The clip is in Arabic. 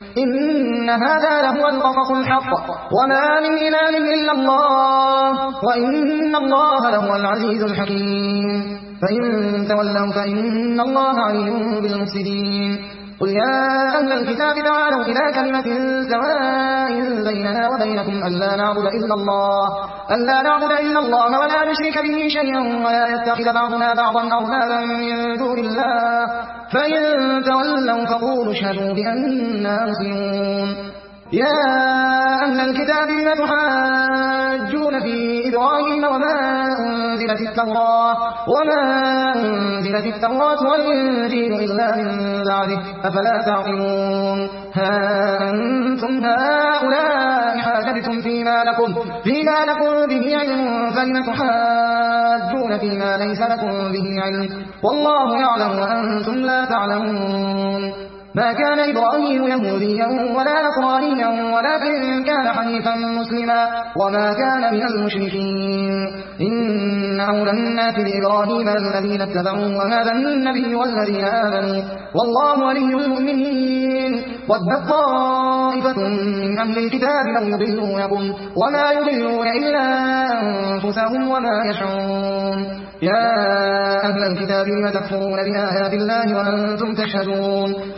إن هذا لهو القصص الحق وما من إله إلا الله وإن الله لهو العزيز الحكيم فإن تولوا فإن الله عليم بالمفسدين قل يا أهل الكتاب تعالوا إلى كلمة سواء بيننا وبينكم ألا نعبد إلا الله ولا نشرك به شيئا ولا يتخذ بعضنا بعضا أربابا من دون الله فإن تولوا فقولوا اشهدوا بأننا مسلمون يا أهل الكتاب لم تحاجون في إبراهيم وما أنزلت التوراة والإنجيل إلا من بعده أفلا تعقلون ها أنتم هؤلاء حاججتم فيما لكم به علم فلم تحاجون فيما ليس لكم به علم والله يعلم وأنتم لا تعلمون ما كان إبراهيم يهوديا ولا نصرانيا ولكن كان حنيفا مسلما وما كان من المشركين إن أولى الناس بإبراهيم الذين اتبعوا وهذا النبي والذين آمنوا والله ولي المؤمنين ودت طائفة من أهل الكتاب لو يضلونكم وما يضلون إلا أنفسهم وما يشعرون يا أهل الكتاب لم تكفرون بآيات الله وأنتم تشهدون